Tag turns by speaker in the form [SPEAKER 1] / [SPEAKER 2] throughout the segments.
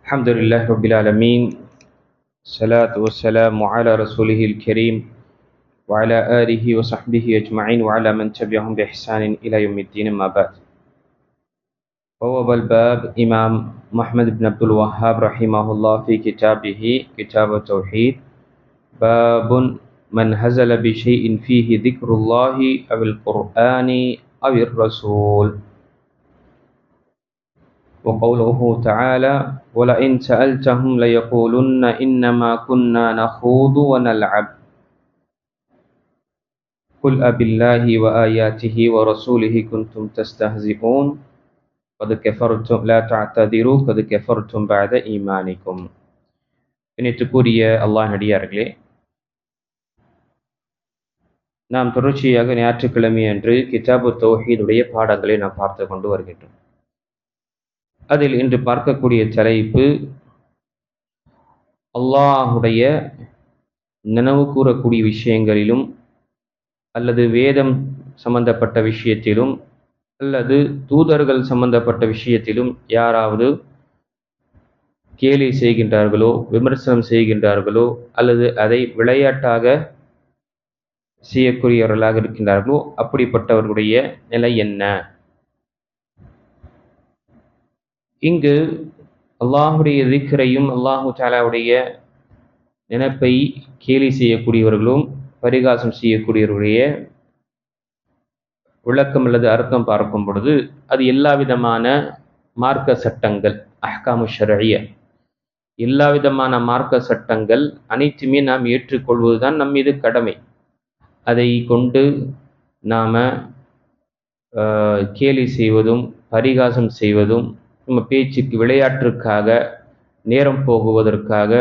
[SPEAKER 1] الحمد لله رب العالمين. الصلاة والسلام على رسوله الكريم وعلى آله وصحبه أجمعين وعلى من تبعهم بإحسان إلى يوم الدين. ما بعد. بواب الباب إمام محمد بن عبد الوهاب رحمه الله في كتابه كتاب التوحيد باب من هزل بشيء فيه ذكر الله أو القرآن أو الرسول. وقوله تعالى ولئن سألتهم ليقولن إنما كنا نخوض ونلعب قل أبالله وآياته ورسوله كنتم تستهزئون قد كفرتم لا تعتذروا قد كفرتم بعد إيمانكم. இணைத்துக்குரிய அல்லாஹ் நடிகார்களே, நாம் தொடர்ச்சியாக ஞாயிற்றுக்கிழமை அன்று கிதாபு தௌஹீதுடைய பாடங்களை நாம் பார்த்து கொண்டு வருகின்றோம். அதில் இன்று பார்க்கக்கூடிய தலைப்பு அல்லாஹுடைய நினைவு கூறக்கூடிய விஷயங்களிலும் அல்லது வேதம் சம்பந்தப்பட்ட விஷயத்திலும் அல்லது தூதர்கள் சம்பந்தப்பட்ட விஷயத்திலும் யாராவது கேலி செய்கின்றார்களோ, விமர்சனம் செய்கின்றார்களோ, அல்லது அதை விளையாட்டாக செய்யக்கூடியவர்களாக இருக்கின்றார்களோ, அப்படிப்பட்டவர்களுடைய நிலை என்ன? இங்கு அல்லாஹுடைய திக்ரையும் அல்லாஹு தஆலாவுடைய நினைப்பை கேலி செய்யக்கூடியவர்களும் பரிகாசம் செய்யக்கூடியவர்களுடைய விளக்கம் அல்லது அர்த்தம் பார்க்கும் பொழுது அது எல்லா விதமான மார்க்க சட்டங்கள், அஹ்காமு ஷர்இய்ய, எல்லா விதமான மார்க்க சட்டங்கள் அனைத்துமே நாம் ஏற்றுக்கொள்வதுதான் நம் மீது கடமை. அதை கொண்டு நாம கேலி செய்வதும் பரிகாசம் செய்வதும் நம்ம பேச்சுக்கு விளையாட்டிற்காக, நேரம் போகுவதற்காக,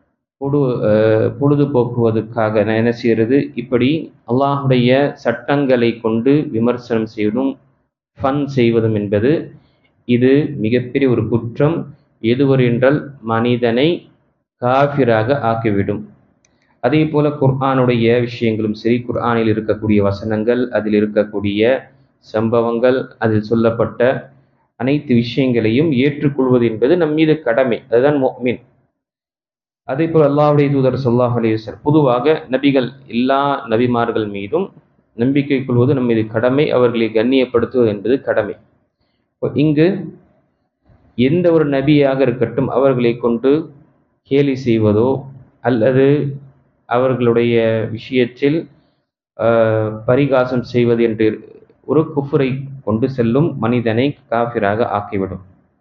[SPEAKER 1] பொழுதுபோக்குவதற்காக என்ன செய்கிறது, இப்படி அல்லாஹுடைய சட்டங்களை கொண்டு விமர்சனம் செய்வதும் ஃபன் செய்வதும் என்பது இது மிகப்பெரிய ஒரு குற்றம். எதுவரை என்றால் மனிதனை காஃபிராக ஆக்கிவிடும். அதே போல குர்ஆனுடைய விஷயங்களும் சரி, குர்ஆனில் இருக்கக்கூடிய வசனங்கள், அதில் இருக்கக்கூடிய சம்பவங்கள், அதில் சொல்லப்பட்ட அனைத்து விஷயங்களையும் ஏற்றுக்கொள்வது என்பது நம் மீது கடமை. அதுதான் முஃமின். அதே போல் அல்லாஹ்வுடைய தூதர் ஸல்லல்லாஹு அலைஹி வஸல்லம், பொதுவாக நபிகள், எல்லா நபிமார்கள் மீதும் நம்பிக்கை கொள்வது நம் மீது கடமை. அவர்களை கண்ணியப்படுத்துவது என்பது கடமை. இங்கு எந்த ஒரு நபியாக இருக்கட்டும், அவர்களை கொண்டு கேலி செய்வதோ அல்லது அவர்களுடைய விஷயத்தில் பரிகாசம் செய்வது என்று ஒரு குஃப்ரை கொண்டு செல்லும், மனிதனை காஃபிராக ஆக்கிவிடும்.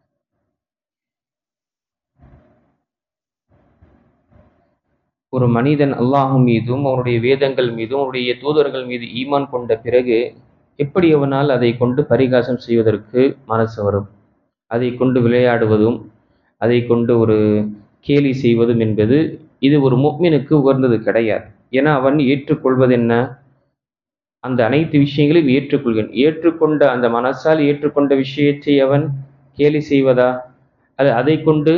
[SPEAKER 1] ஒரு மனிதன் அல்லாஹ் மீதும் அவருடைய வேதங்கள் மீதும் அவருடைய தூதர்கள் மீது ஈமான் கொண்ட பிறகு எப்படி அவனால் அதை கொண்டு பரிகாசம் செய்வதற்கு மனசு வரும்? அதை கொண்டு விளையாடுவதும் அதை கொண்டு ஒரு கேலி செய்வதும் என்பது இது ஒரு முஃமினுக்கு உகந்தது கிடையாது. ஏன்னா அவன் ஏற்றுக்கொள்வது என்ன? அந்த அனைத்து விஷயங்களையும் ஏற்றுக்கொண்ட அந்த மனசால் ஏற்றுக்கொண்ட விஷயத்தை அவன் கேலி செய்வதா, அது அதை கொண்டு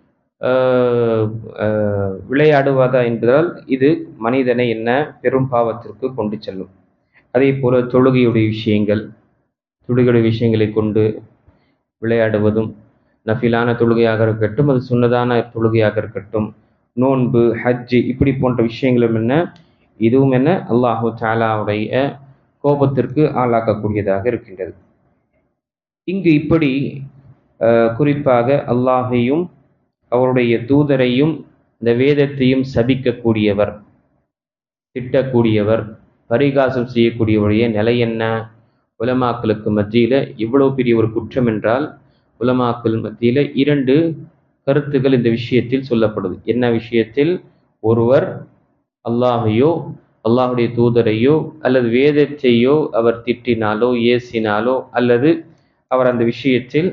[SPEAKER 1] விளையாடுவதா என்பதால் இது மனிதனை என்ன பெரும் பாவத்திற்கு கொண்டு செல்லும். அதே போல தொழுகையுடைய விஷயங்களை கொண்டு விளையாடுவதும், நஃபிலான தொழுகையாக இருக்கட்டும், அது சுன்னதான தொழுகையாக இருக்கட்டும், நோன்பு, ஹஜ்ஜு, இப்படி போன்ற விஷயங்களும் என்ன, இதுவும் என்ன அல்லாஹு தஆலாவுடைய கோபத்திற்கு ஆளாக்கக்கூடியதாக இருக்கின்றது. இங்கு இப்படி குறிப்பாக அல்லாஹையும் அவருடைய தூதரையும் இந்த வேதத்தையும் சபிக்கக்கூடியவர், திட்டக்கூடியவர், பரிகாசம் செய்யக்கூடியவருடைய நிலை என்ன? உலமாக்களுக்கு மத்தியில இவ்வளவு பெரிய ஒரு குற்றம் என்றால், உலமாக்கள் மத்தியில இரண்டு கருத்துக்கள் இந்த விஷயத்தில் சொல்லப்படுது. என்ன விஷயத்தில்? ஒருவர் அல்லாஹையோ அல்லாஹுடைய தூதரையோ அல்லது வேதத்தையோ அவர் திட்டினாலோ ஏசினாலோ அல்லது அவர் அந்த விஷயத்தில்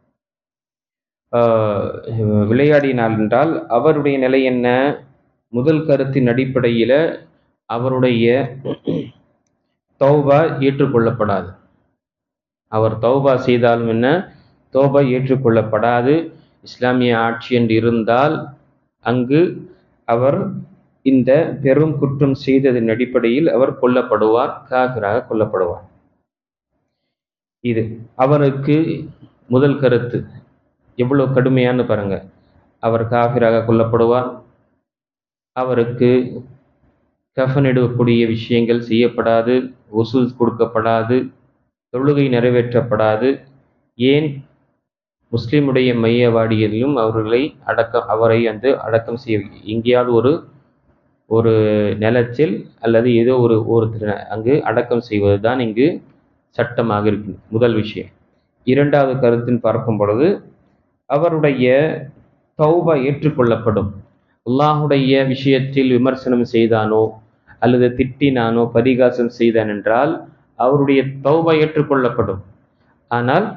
[SPEAKER 1] விளையாடினார் என்றால் அவருடைய நிலை என்ன? முதல் கருத்தின் அடிப்படையில அவருடைய தௌபா ஏற்றுக்கொள்ளப்படாது. அவர் தௌபா செய்தாலும் என்ன, தௌபா ஏற்றுக்கொள்ளப்படாது. இஸ்லாமிய ஆட்சி என்று இருந்தால் அங்கு அவர் இந்த பெரும் குற்றம் செய்ததன் அடிப்படையில் அவர் கொல்லப்படுவார், காஃபிராக கொல்லப்படுவார். இது அவருக்கு முதல் கருத்து. எவ்வளவு கடுமையான்னு பாருங்க. அவர் காஃபிராக கொல்லப்படுவார். அவருக்கு கஃனிடக்கூடிய விஷயங்கள் செய்யப்படாது, வசூல் கொடுக்கப்படாது, தொழுகை நிறைவேற்றப்படாது. ஏன்? முஸ்லிமுடைய மையவாடியிலும் அவரை அடக்கம் செய்ய எங்கேயாவது ஒரு நிலத்தில் அல்லது ஏதோ ஒரு அங்கு அடக்கம் செய்வது தான் இங்கு சட்டமாக இருக்கு. முதல் விஷயம். இரண்டாவது கருத்தின் பார்க்கும் பொழுது அவருடைய தௌபா ஏற்றுக்கொள்ளப்படும். அல்லாஹுடைய விஷயத்தில் விமர்சனம் செய்தானோ அல்லது திட்டினானோ பரிகாசம் செய்தான் என்றால் அவருடைய தௌபா ஏற்றுக்கொள்ளப்படும். ஆனால்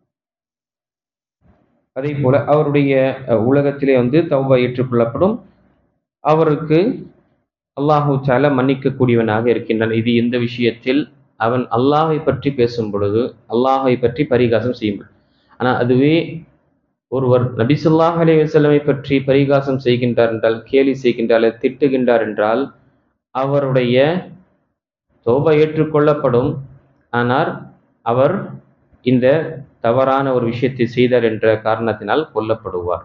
[SPEAKER 1] அதே போல அவருடைய உலகத்திலே தௌபா ஏற்றுக்கொள்ளப்படும். அவருக்கு அல்லாஹு தஆலா மன்னிக்கக்கூடியவனாக இருக்கின்றான். இது எந்த விஷயத்தில்? அவன் அல்லாஹை பற்றி பேசும் பொழுது, அல்லாஹை பற்றி பரிகாசம் செய்யும். ஆனால் அதுவே ஒருவர் நபி ஸல்லல்லாஹு அலைஹி வஸல்லமை பற்றி பரிகாசம் செய்கின்றார் என்றால், கேலி செய்கின்றார், திட்டுகின்றார் என்றால் அவருடைய தௌபா ஏற்றுக்கொள்ளப்படும். ஆனால் அவர் இந்த தவறான ஒரு விஷயத்தை செய்தார் என்ற காரணத்தினால் கொல்லப்படுவார்.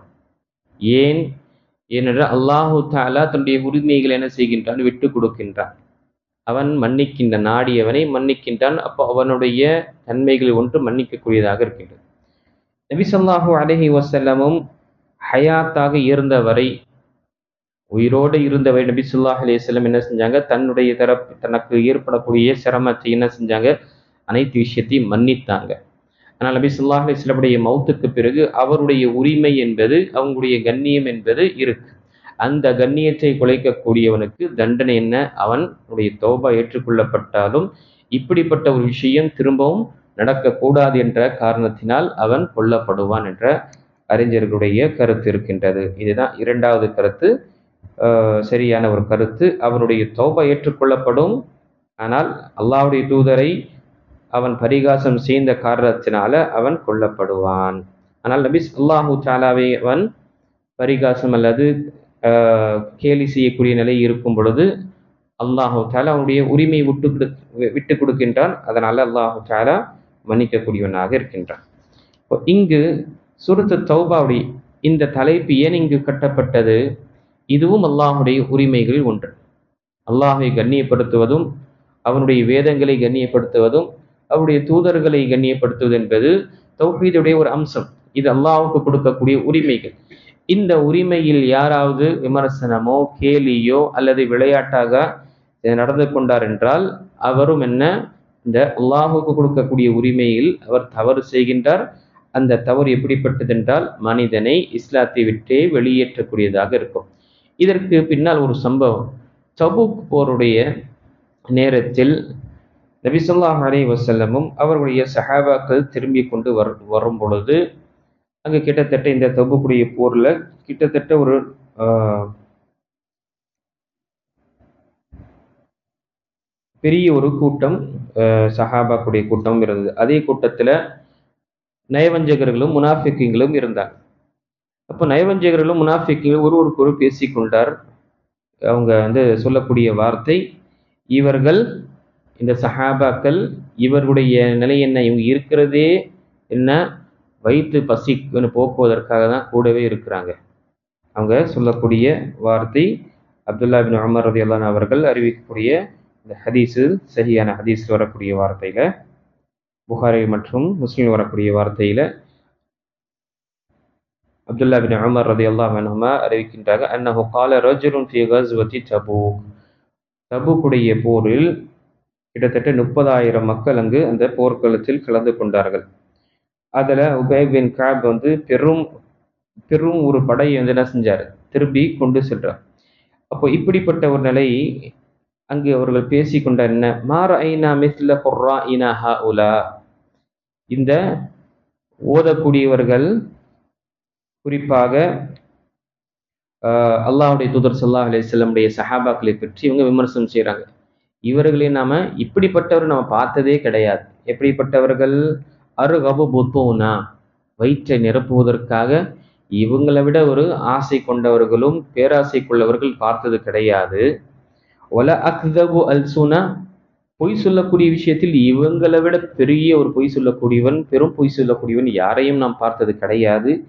[SPEAKER 1] ஏனென்றால் அல்லாஹு தஆலா தன்னுடைய உரிமைகளை என்ன செய்கின்றான்? விட்டு கொடுக்கின்றான். அவன் மன்னிக்கின்ற நாடியவனை மன்னிக்கின்றான். அப்போ அவனுடைய தன்மைகளில் ஒன்று மன்னிக்கக்கூடியதாக இருக்கின்றது. நபி ஸல்லல்லாஹு அலைஹி வஸல்லமும் ஹயாத்தாக இருந்தவரை, உயிரோடு இருந்தவரை நபி ஸல்லல்லாஹு அலைஹி வஸல்லம் என்ன செஞ்சாங்க? தன்னுடைய தனக்கு ஏற்படக்கூடிய சிரமத்தை என்ன செஞ்சாங்க? அனைத்து விஷயத்தையும் மன்னித்தாங்க. ஆனால் நபி ஸல்லல்லாஹு அலைஹி வஸல்லமுடைய மௌத்துக்கு பிறகு அவருடைய உரிமை என்பது, அவங்களுடைய கண்ணியம் என்பது இருக்கு. அந்த கண்ணியத்தை குலைக்கக்கூடியவனுக்கு தண்டனை என்ன? அவனுடைய தௌபா ஏற்றுக்கொள்ளப்பட்டாலும் இப்படிப்பட்ட ஒரு விஷயம் திரும்பவும் நடக்கக்கூடாது என்ற காரணத்தினால் அவன் கொல்லப்படுவான் என்ற அறிஞர்களுடைய கருத்து இருக்கின்றது. இதுதான் இரண்டாவது கருத்து, சரியான ஒரு கருத்து. அவனுடைய தௌபா ஏற்றுக்கொள்ளப்படும். ஆனால் அல்லாஹ்வுடைய தூதரை அவன் பரிகாசம் செய்த காரணத்தினால அவன் கொல்லப்படுவான். ஆனால் நபி அல்லாஹு தஆலாவை அவன் பரிகாசம் அல்லது கேலி செய்யக்கூடிய நிலை இருக்கும் பொழுது அல்லாஹு தஆலா அவனுடைய உரிமையை விட்டு கொடுக்கின்றான். அதனால அல்லாஹு தஆலா மன்னிக்கக்கூடியவனாக இருக்கின்றான். இங்கு சூரத்து தௌபாவுடைய இந்த தலைப்பு ஏன் இங்கு கட்டப்பட்டது? இதுவும் அல்லாஹுடைய உரிமைகளில் ஒன்று. அல்லாஹை கண்ணியப்படுத்துவதும் அவனுடைய வேதங்களை கண்ணியப்படுத்துவதும் அவருடைய தூதர்களை கண்ணியப்படுத்துவது என்பது தௌஹீதுடைய ஒரு அம்சம். இது அல்லாஹ்வுக்கு கொடுக்கக்கூடிய உரிமைகள். இந்த உரிமையில் யாராவது விமர்சனமோ கேலியோ அல்லது விளையாட்டாக நடந்து கொண்டார் என்றால் அவரும் என்ன? இந்த அல்லாஹ்வுக்கு கொடுக்கக்கூடிய உரிமையில் அவர் தவறு செய்கின்றார். அந்த தவறு எப்படிப்பட்டது என்றால் மனிதனை இஸ்லாத்தை விட்டே வெளியேற்றக்கூடியதாக இருக்கும். இதற்கு பின்னால் ஒரு சம்பவம். தபூக் போருடைய நேரத்தில் நபி ஸல்லல்லாஹு அலைஹி வஸல்லமும் அவர்களுடைய சஹாபாக்கள் திரும்பி கொண்டு வரும் பொழுது அங்கு கிட்டத்தட்ட இந்த தபூக்குடைய போர்ல கிட்டத்தட்ட ஒரு பெரிய ஒரு கூட்டம், சஹாபாக்குடைய கூட்டம் இருந்தது. அதே கூட்டத்துல நயவஞ்சகர்களும் முனாஃபிக்குகளும் இருந்தாங்க. அப்போ நயவஞ்சகர்களும் முனாஃபிக்குகளும் ஒருவருக்கொரு பேசிக்கொண்டார். அவங்க சொல்லக்கூடிய வார்த்தை, இவர்கள் இந்த சஹாபாக்கள் இவர்களுடைய நிலை என்ன? இவங்க இருக்கிறதே என்ன? வயிற்று பசி போக்குவதற்காக தான் கூடவே இருக்கிறாங்க. அவங்க சொல்லக்கூடிய வார்த்தை அப்துல்லா பின் உமர் ரலியல்லாஹு அன்ஹு அவர்கள் அறிவிக்கக்கூடிய இந்த ஹதீஸு சரியான ஹதீஸ் வரக்கூடிய வார்த்தையில, புகாரி மற்றும் முஸ்லிம் வரக்கூடிய வார்த்தையில அப்துல்லா பின் உமர் ரலியல்லாஹு அன்ஹுமா அறிவிக்கின்றாங்க, அன்னஹு கால ரஜுலுன் ஃபீ கஸ்வதி தபூக். தபூக்குடைய போரில் கிட்டத்தட்ட 30,000 மக்கள் அங்கு அந்த போர்க்களத்தில் கலந்து கொண்டார்கள். அதுல உபை பின் கஅப் பெரும் ஒரு படையை என்ன செஞ்சார்? திருப்பி கொண்டு சென்றார். அப்போ இப்படிப்பட்ட ஒரு நிலை அங்கு அவர்கள் பேசிக்கொண்ட என்ன? மா ரஅய்னா மிஸ்ல குர்ராஇனா ஹாஉலா. இந்த ஓதக்கூடியவர்கள் குறிப்பாக அல்லாஹ்வுடைய தூதர் ஸல்லல்லாஹு அலைஹி வஸல்லமுடைய சஹாபாக்களை பற்றி இவங்க விமர்சனம் செய்றாங்க. இவர்களை நாம இப்படிப்பட்டவர் நம்ம பார்த்ததே கிடையாது. எப்படிப்பட்டவர்கள்? அர்கபு புத்தூனா, வயிற்றை நிரப்புவதற்காக இவங்களை விட ஒரு ஆசை கொண்டவர்களும் பேராசை கொள்ளவர்கள் பார்த்தது கிடையாது. வல அக்தபு அல்சுனா, பொய் சொல்லக்கூடிய விஷயத்தில் இவங்களை விட பெரிய ஒரு பொய் சொல்லக்கூடியவன், பெரும் பொய் சொல்லக்கூடியவன் யாரையும் நாம் பார்த்தது கிடையாது.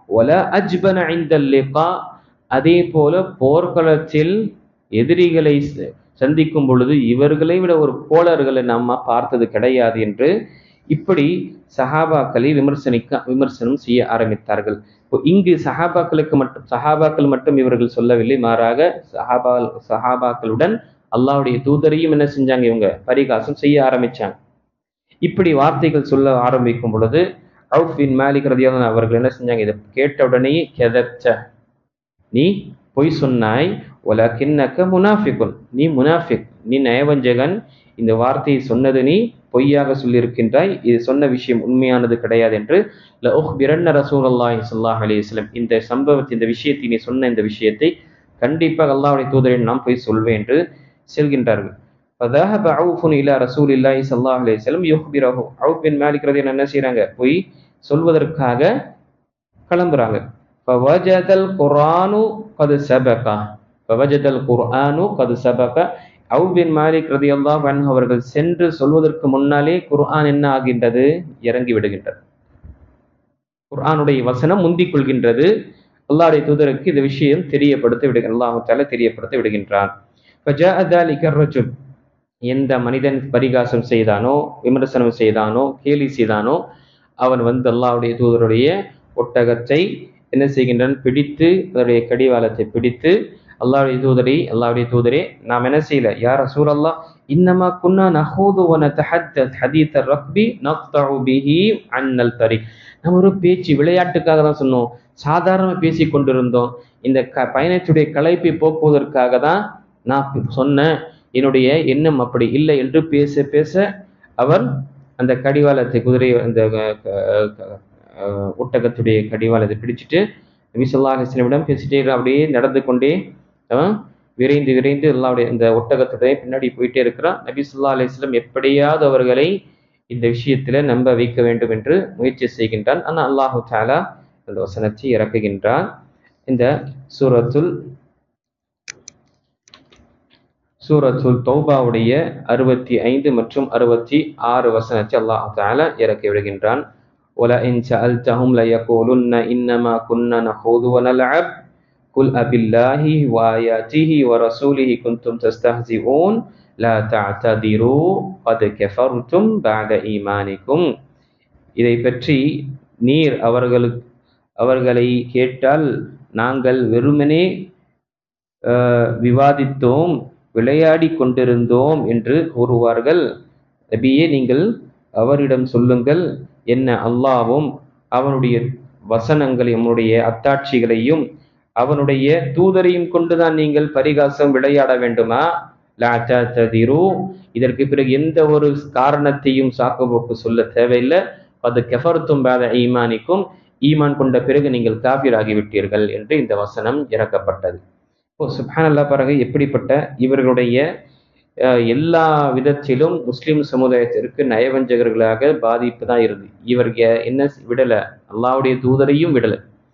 [SPEAKER 1] வல அஜ்பன இந்தல் லிகா, அதே போல போர்க்களத்தில் எதிரிகளை சந்திக்கும் பொழுது இவர்களை விட ஒரு கோளர்களை நம்ம பார்த்தது கிடையாது என்று இப்படி சஹாபாக்களை விமர்சனம் செய்ய ஆரம்பித்தார்கள். இப்போ இங்கு சஹாபாக்கள் மட்டும் இவர்கள் சொல்லவில்லை, மாறாக சஹாபாக்களுடன் அல்லாஹ்வுடைய தூதரையும் என்ன செஞ்சாங்க, இவங்க பரிகாசம் செய்ய ஆரம்பிச்சாங்க. இப்படி வார்த்தைகள் சொல்ல ஆரம்பிக்கும் பொழுது அவுஃப் பின் மாலிக் ரலியல்லாஹு அன்ஹு அவர்கள் என்ன செஞ்சாங்க, இதை கேட்ட உடனே கெதப்த, நீ பொய் சொன்னாய், வலக்கின்னக முனாஃபிகுன், நீ முனாஃபிக், நீ நயவஞ்சகன், இந்த வார்த்தையை சொன்னது நீ பொய்யாக சொல்லியிருக்கின்றாய், இது சொன்ன விஷயம் உண்மையானது கிடையாது என்று லஉக்பிரன்ன ரசூலுல்லாஹி ஸல்லல்லாஹு அலைஹி வஸல்லம், இந்த சம்பவத்தை, இந்த விஷயத்தை, நீ சொன்ன இந்த விஷயத்தை கண்டிப்பாக அல்லாஹ்வுடைய தூதரிடம் நாம் போய் சொல்வேன் என்று செல்கின்றார்கள். فذهب عوف الى رسول الله صلى الله عليه وسلم يخبره. عوف بن مالك ரலியல்லாஹு என்ன செய்றாங்க, போய் சொல்வதற்காக கிளம்புறாங்க. فوجد القرآن قد سبق فوجد القرآن قد سبق. அவுஃப் பின் மாலிக் ரலியல்லாஹு அன்ஹு அவர்கள் சென்று சொல்வதற்கு முன்னாலே குர்ஆன் என்ன ஆகின்றது, இறங்கி விடுகின்றது. குர்ஆனுடைய வசனம் முந்திக் கொள்கின்றது. அல்லாஹ்வுடைய தூதருக்கு இந்த விஷயம் அல்லாஹ் தஆலா தெரியப்படுத்த விடுகின்றான். فجاء ذلك الرجل, எந்த மனிதன் பரிகாசம் செய்தானோ, விமர்சனம் செய்தானோ, கேலி செய்தானோ, அவன் அல்லாஹ்வுடைய தூதருடைய ஒட்டகத்தை என்ன செய்கின்றான், பிடித்து, அதனுடைய கடிவாளத்தை பிடித்து, அல்லாஹ்வுடைய தூதரே நாம் என்ன செய்யல, யா ரசூலல்லாஹ், இன்னமா குன்னா நஹூது வ நதஹத்தத் ஹதீத் ar-ரக்பி நக்தஉ பிஹி அன்னல் தரீக். நம்ம ஒரு பேச்சு விளையாட்டுக்காக தான் சொன்னோம், சாதாரண பேசி கொண்டிருந்தோம், இந்த பயணத்துடைய களைப்பை போக்குவதற்காக தான் நான் சொன்னேன், என்னுடைய எண்ணம் அப்படி இல்லை என்று பேச பேச அவர் அந்த கடிவாளத்தை, அந்த ஒட்டகத்துடைய கடிவாளத்தை பிடிச்சிட்டு நபி ஸல்லல்லாஹு அலைஹி வஸல்லம் பேசிட்டே அப்படியே நடந்து கொண்டே விரைந்து அல்லாஹ்வுடைய இந்த ஒட்டகத்துடைய பின்னாடி போயிட்டே இருக்கிறான். நபி ஸல்லல்லாஹு அலைஹி வஸல்லம் எப்படியாவது அவர்களை இந்த விஷயத்துல நம்ப வைக்க வேண்டும் என்று முயற்சி செய்கின்றான். ஆனால் அல்லாஹு தஆலா அந்த வசனத்தை இறக்குகின்றான். இந்த சூரத்துல் தௌபாவுடைய 65 மற்றும் 66 வசனத்தை அல்லாஹ் தஆலா இறக்கி விடுகின்றான். وَلَئِنْ سَأَلْتَهُمْ لَيَقُولُنَّ إِنَّمَا كُنَّا نَخُوضُ وَنَلْعَبُ قُلْ أَبِاللَّهِ وَآيَاتِهِ وَرَسُولِهِ كُنْتُمْ تَسْتَهْزِئُونَ لَا تَعْتَذِرُوا قَدْ كَفَرْتُمْ بَعْدَ إِيمَانِكُمْ. இதை பற்றி நீர் அவர்களை கேட்டால், நாங்கள் வெறுமனே விவாதித்தோம், விளையாடி கொண்டிருந்தோம் என்று கூறுவார்கள். நபியே, நீங்கள் அவரிடம் சொல்லுங்கள், என்ன அல்லாஹ்வும் அவனுடைய வசனங்களையும் அவனுடைய அத்தாட்சிகளையும் அவனுடைய தூதரையும் கொண்டுதான் நீங்கள் பரிகாசம் விளையாட வேண்டுமா? லா தஅததிரு, இதற்கு பிறகு எந்த ஒரு காரணத்தையும் சாக்குபோக்கு சொல்ல தேவையில்லை. அது கஃபர்தும் பஅத ஈமானிக்கும், ஈமான் கொண்ட பிறகு நீங்கள் காஃபிராகி விட்டீர்கள் என்று இந்த வசனம் இறக்கப்பட்டது. சுப்ஹானல்லாஹ், பாருங்க எப்படிப்பட்ட இவர்களுடைய எல்லா விதத்திலும் முஸ்லிம் சமுதாயத்திற்கு நயவஞ்சகர்களாக பாதிப்பு தான் இருந்து, இவர்கள் என்ன விடல, அல்லாஹ்வுடைய தூதரையும் விடல,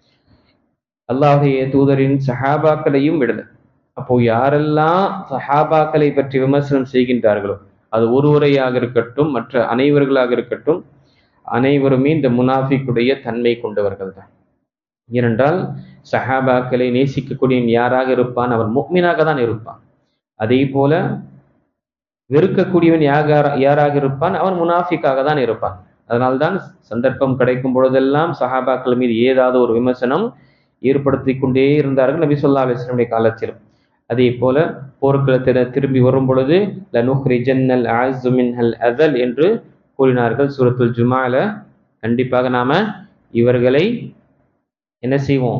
[SPEAKER 1] அல்லாஹ்வுடைய தூதரின் சஹாபாக்களையும் விடல. அப்போ யாரெல்லாம் சஹாபாக்களை பற்றி விமர்சனம் செய்கின்றார்களோ, அது ஒருவரையாக இருக்கட்டும், மற்ற அனைவர்களாக இருக்கட்டும், அனைவருமே இந்த முனாஃபிக்குடைய தன்மை கொண்டவர்கள் தான். ஏனென்றால் சஹாபாக்களை நேசிக்கக்கூடியவன் யாராக இருப்பான், அவன் முஃமினாக தான் இருப்பான். அதே போல வெறுக்கக்கூடியவன் யாராக இருப்பான், அவன் முனாஃபிக்காக தான் இருப்பான். அதனால்தான் சந்தர்ப்பம் கிடைக்கும் பொழுதெல்லாம் சஹாபாக்கள் மீது ஏதாவது ஒரு விமர்சனம் ஏற்படுத்தி கொண்டே இருந்தார்கள் நபி ஸல்லல்லாஹு அலைஹி வஸல்லம் காலத்திலும். அதே போல போர்க்களத்தில் திரும்பி வரும் பொழுது லனுஹ்ரிஜன்னல் அஅஸ்ஸு மின்ஹல் அஸல் என்று கூறினார்கள் சூரத்துல் ஜுமால. கண்டிப்பாக நாம இவர்களை என்ன செய்வோம்,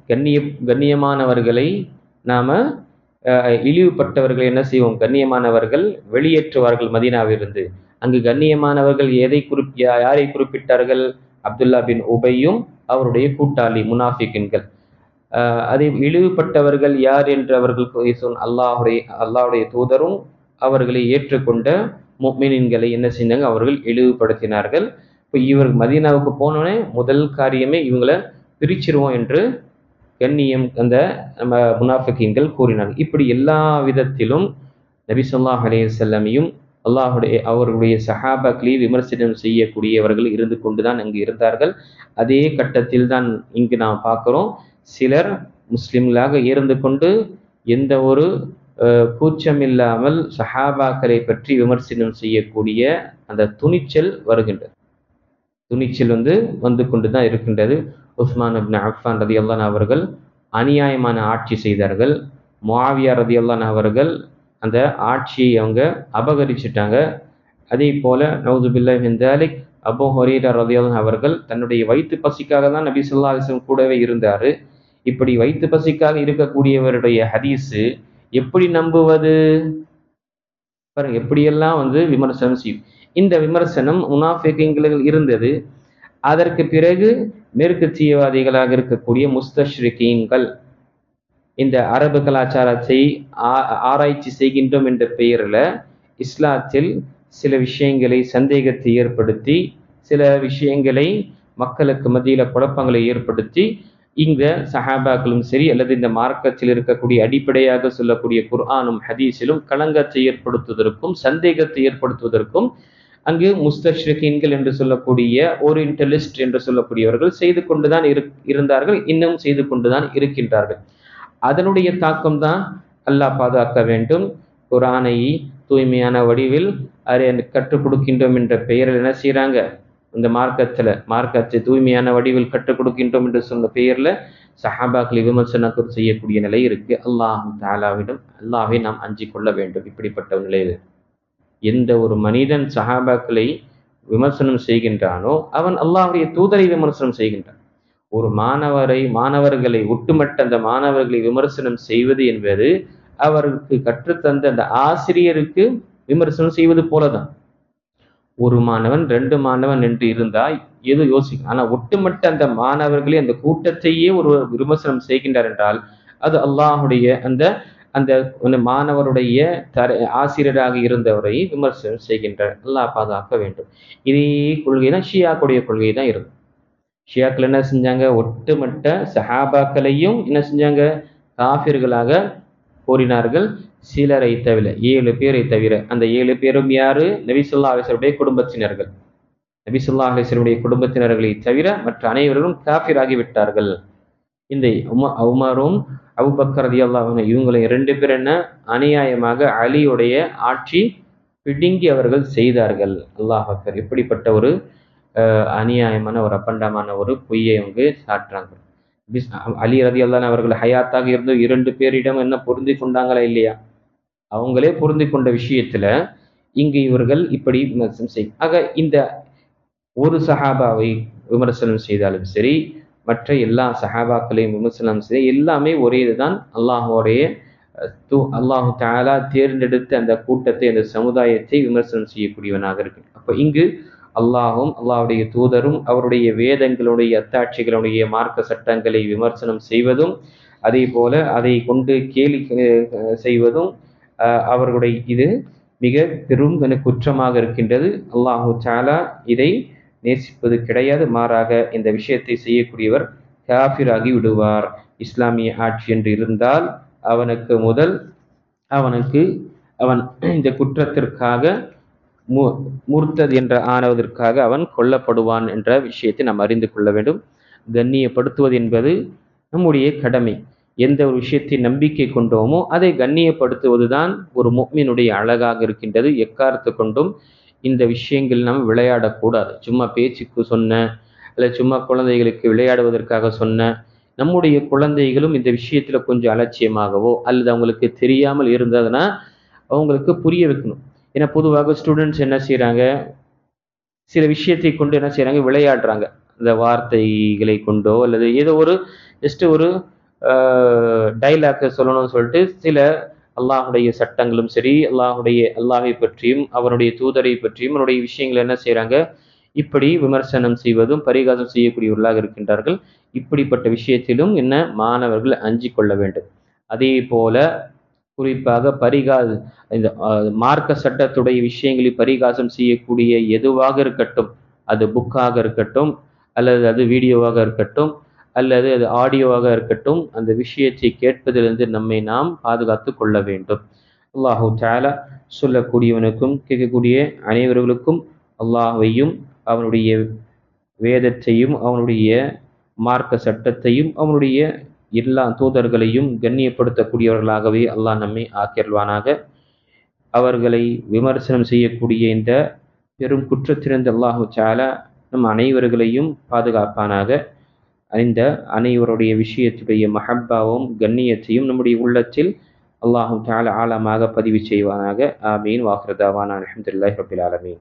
[SPEAKER 1] கண்ணியமானவர்களை நாம இழிவுபட்டவர்களை என்ன செய்வோம், கண்ணியமானவர்கள் வெளியேற்றுவார்கள் மதீனாவிலிருந்து. அங்கு கண்ணியமானவர்கள் யாரை குறிப்பிட்டார்கள்? அப்துல்லா பின் உபையும் அவருடைய கூட்டாளி முனாஃபிகின்கள். அதை இழிவுபட்டவர்கள் யார் என்று அவர்கள் அல்லாஹ்வுடைய தூதரும் அவர்களை ஏற்றுக்கொண்ட முஃமினீன்களை என்ன செய்தாங்க, அவர்கள் இழிவுபடுத்தினார்கள். இப்போ இவர் மதீனாவுக்கு போனோடனே முதல் காரியமே இவங்களை பிரிச்சிருவோம் என்று கண்ணியம் அந்த முனாஃபிகீன்கள் கூறினார்கள். இப்படி எல்லா விதத்திலும் நபி ஸல்லல்லாஹு அலைஹி வஸல்லமையும் அவர்களுடைய சஹாபாக்களை விமர்சனம் செய்யக்கூடியவர்கள் இருந்து கொண்டுதான் அங்கு இருந்தார்கள். அதே கட்டத்தில் தான் இங்கு நாம் பார்க்கிறோம், சிலர் முஸ்லிம்களாக இருந்து கொண்டு எந்த ஒரு கூச்சமில்லாமல் சஹாபாக்களை பற்றி விமர்சனம் செய்யக்கூடிய அந்த துணிச்சல் வருகின்றது. துணிச்சல் வந்து கொண்டுதான் இருக்கின்றது. உஸ்மான் இப்னு அஃபான் ரலியல்லாஹு அன்ஹு அவர்கள் அநியாயமான ஆட்சி செய்தார்கள். முஆவியா ரலியல்லாஹு அன்ஹு அவர்கள் அந்த ஆட்சியை அவங்க அபகரிச்சிட்டாங்க. அதே போல நவுது பில்லாஹி மின் தாலிக் அபூ ஹுரைரா ரலியல்லாஹு அன்ஹு அவர்கள் தன்னுடைய வயிற்று பசிக்காக தான் நபி ஸல்லல்லாஹு அலைஹி வஸல்லம் கூடவே இருந்தாரு. இப்படி வயிற்று பசிக்காக இருக்கக்கூடியவருடைய ஹதீஸ் எப்படி நம்புவது பாருங்க, எப்படியெல்லாம் விமர்சனம் செய்யும். இந்த விமர்சனம் முனாஃபிகீன்களில் இருந்தது. அதற்கு பிறகு மேற்கத்தியவாதிகளாக இருக்கக்கூடிய முஸ்தஷ்ரிகீன்கள் இந்த அரபு கலாச்சாரத்தை ஆராய்ச்சி செய்கின்றோம் என்ற பெயரில் இஸ்லாத்தில் சில விஷயங்களை சந்தேகத்தை ஏற்படுத்தி, சில விஷயங்களை மக்களுக்கு மத்தியில் குழப்பங்களை ஏற்படுத்தி, இந்த சஹாபாக்களும் சரி அல்லது இந்த மார்க்கத்தில் இருக்கக்கூடிய அடிப்படையாக சொல்லக்கூடிய குர்ஆனும் ஹதீஸிலும் களங்கத்தை ஏற்படுத்துவதற்கும் சந்தேகத்தை ஏற்படுத்துவதற்கும் அங்கு முஸ்தஷ்ரிகீன்கள் என்று சொல்லக்கூடிய ஓரியன்டலிஸ்ட் என்று சொல்லக்கூடியவர்கள் செய்து கொண்டுதான் இருந்தார்கள், இன்னும் செய்து கொண்டுதான் இருக்கின்றார்கள். அதனுடைய தாக்கம் தான் அல்லாஹ் பாதுகாக்க வேண்டும். குர்ஆனை தூய்மையான வடிவில் கற்றுக் கொடுக்கின்றோம் என்ற பெயரில் என்ன செய்யறாங்க, இந்த மார்க்கத்தை தூய்மையான வடிவில் கற்றுக் கொடுக்கின்றோம் என்று சொன்ன பெயர்ல சஹாபாக்களை விமர்சனம் செய்யக்கூடிய நிலை இருக்கு. அல்லாஹ் தஆலாவிடம் அல்லாஹ்வை நாம் அஞ்சிக் கொள்ள வேண்டும். இப்படிப்பட்ட நிலையில் எந்த ஒரு மனிதன் சஹாபாக்களை விமர்சனம் செய்கின்றானோ அவன் அல்லாஹ்வுடைய தூதரை விமர்சனம் செய்கின்றான். ஒரு மாணவர்களை ஒட்டுமொத்த அந்த மாணவர்களை விமர்சனம் செய்வது என்பது அவருக்கு கற்றுத்தந்த அந்த ஆசிரியருக்கு விமர்சனம் செய்வது போலதான். ஒரு மாணவன் 2 மாணவன் என்று இருந்தால் எது யோசிக்கும். ஆனா ஒட்டுமொத்த அந்த மாணவர்களே அந்த கூட்டத்தையே ஒரு விமர்சனம் செய்கின்றார் என்றால் அது அல்லாஹுடைய அந்த மாணவருடைய ஆசிரியராக இருந்தவரை விமர்சனம் செய்கின்றார். அல்லாஹ் பாதுகாக்க வேண்டும். இதே கொள்கை தான் ஷியாக்களுடைய கொள்கை தான் இருக்கும். ஷியாக்கள் என்ன செஞ்சாங்க, ஒட்டுமொத்த சஹாபாக்களையும் என்ன செஞ்சாங்க, காஃபிர்களாக கூறினார்கள். சிலரை தவிர 7 பேரை தவிர. அந்த 7 பேரும் யாரு, நபி ஸல்லல்லாஹு அலைஹி வஸல்லம் குடும்பத்தினர்கள். நபி ஸல்லல்லாஹு அலைஹி வஸல்லம் குடும்பத்தினர்களை தவிர மற்ற அனைவரும் காஃபிராகி விட்டார்கள். இந்த உமரும் அபூபக்கர் ரலியல்லாஹு அன்ஹு இவங்களை 2 பேர் என்ன அநியாயமாக அலியுடைய ஆட்சி பிடுங்கி அவர்கள் செய்தார்கள். அல்லாஹ் அக்பர். இப்படிப்பட்ட ஒரு அநியாயமான ஒரு அப்பண்டமான ஒரு பொய்யை அவங்க சாட்டுறாங்க. அலி ரலியல்லாஹு அன்ஹு அவர்கள் ஹயாத்தாக இருந்து 2 பேரிடம் என்ன பொருந்தி கொண்டாங்களா இல்லையா? அவங்களே பொருந்தி கொண்ட விஷயத்துல இங்கு இவர்கள் இப்படி விமர்சனம் செய்யும். ஆக இந்த ஒரு சஹாபாவை விமர்சனம் செய்தாலும் சரி, மற்ற எல்லா சஹாபாக்களையும் விமர்சனம் செய்ய எல்லாமே ஒரே இதுதான். அல்லாஹு தஆலா தேர்ந்தெடுத்த அந்த கூட்டத்தை, அந்த சமுதாயத்தை விமர்சனம் செய்யக்கூடியவனாக இருக்கு. அப்ப இங்கு அல்லாஹும் அல்லாஹுடைய தூதரும் அவருடைய வேதங்களுடைய அத்தாட்சிகளுடைய மார்க்க சட்டங்களை விமர்சனம் செய்வதும், அதே போல அதை கொண்டு கேலி செய்வதும் அவர்களுடைய இது மிக பெரும் குற்றமாக இருக்கின்றது. அல்லாஹு தஆலா இதை நேசிப்பது கிடையாது. மாறாக இந்த விஷயத்தை செய்யக்கூடியவர் காஃபிராகி விடுவார். இஸ்லாமிய ஆட்சி என்று இருந்தால் அவன் இந்த குற்றத்திற்காக முர்த்தத் என்ற ஆனவதற்காக அவன் கொல்லப்படுவான் என்ற விஷயத்தை நாம் அறிந்து கொள்ள வேண்டும். கண்ணியப்படுத்துவது என்பது நம்முடைய கடமை. எந்த ஒரு விஷயத்தை நம்பிக்கை கொண்டோமோ அதை கண்ணியப்படுத்துவதுதான் ஒரு முஃமினுடைய அழகாக இருக்கின்றது. எக்காரணத்தை கொண்டும் இந்த விஷயங்கள் நாம் விளையாடக்கூடாது. சும்மா பேச்சுக்கு சொன்ன அல்ல சும்மா குழந்தைகளுக்கு விளையாடுவதற்காக சொன்ன நம்முடைய குழந்தைகளும் இந்த விஷயத்துல கொஞ்சம் அலட்சியமாகவோ அல்லது அவங்களுக்கு தெரியாமல் இருந்ததுன்னா அவங்களுக்கு புரிய வைக்கணும். ஏன்னா பொதுவாக ஸ்டூடெண்ட்ஸ் என்ன செய்யறாங்க, சில விஷயத்தை கொண்டு என்ன செய்யறாங்க, விளையாடுறாங்க. இந்த வார்த்தைகளை கொண்டோ அல்லது ஏதோ ஒரு ஜஸ்ட் ஒரு டைலாக் சொல்லணும்னு சொல்லிட்டு சில அல்லாஹுடைய சட்டங்களும் சரி, அல்லாஹை பற்றியும் அவருடைய தூதரை பற்றியும் அவருடைய விஷயங்களை என்ன செய்யறாங்க, இப்படி விமர்சனம் செய்வதும் பரிகாசம் செய்யக்கூடியவர்களாக இருக்கின்றார்கள். இப்படிப்பட்ட விஷயத்திலும் என்ன மாணவர்கள் அஞ்சிக் கொள்ள வேண்டும். அதே போல குறிப்பாக இந்த மார்க்க சட்டத்துடைய விஷயங்களை பரிகாசம் செய்யக்கூடிய எதுவாக இருக்கட்டும், அது புக்காக இருக்கட்டும் அல்லது அது வீடியோவாக இருக்கட்டும் அல்லது அது ஆடியோவாக இருக்கட்டும், அந்த விஷயத்தை கேட்பதிலிருந்து நம்மை நாம் பாதுகாத்து கொள்ள வேண்டும். அல்லாஹு தஆலா சொல்லக்கூடியவனுக்கும் கேட்கக்கூடிய அனைவர்களுக்கும் அல்லாஹ்வையும் அவனுடைய வேதத்தையும் அவனுடைய மார்க்க சட்டத்தையும் அவனுடைய எல்லா தூதர்களையும் கண்ணியப்படுத்தக்கூடியவர்களாகவே அல்லாஹ் நம்மை ஆக்கியல்வானாக. அவர்களை விமர்சனம் செய்யக்கூடிய இந்த பெரும் குற்றத்திலிருந்து அல்லாஹு தஆலா நம் அனைவர்களையும் பாதுகாப்பானாக. இந்த அனைவருடைய விஷயத்துடைய மஹப்பாவும் கண்ணியத்தையும் நம்முடைய உள்ளத்தில் அல்லாஹு தஆலா ஆழமாக பதிவு செய்வானாக. ஆமீன். வாஹிரு தாவானா அல்ஹம்துலில்லாஹி ரப்பில் ஆலமீன்.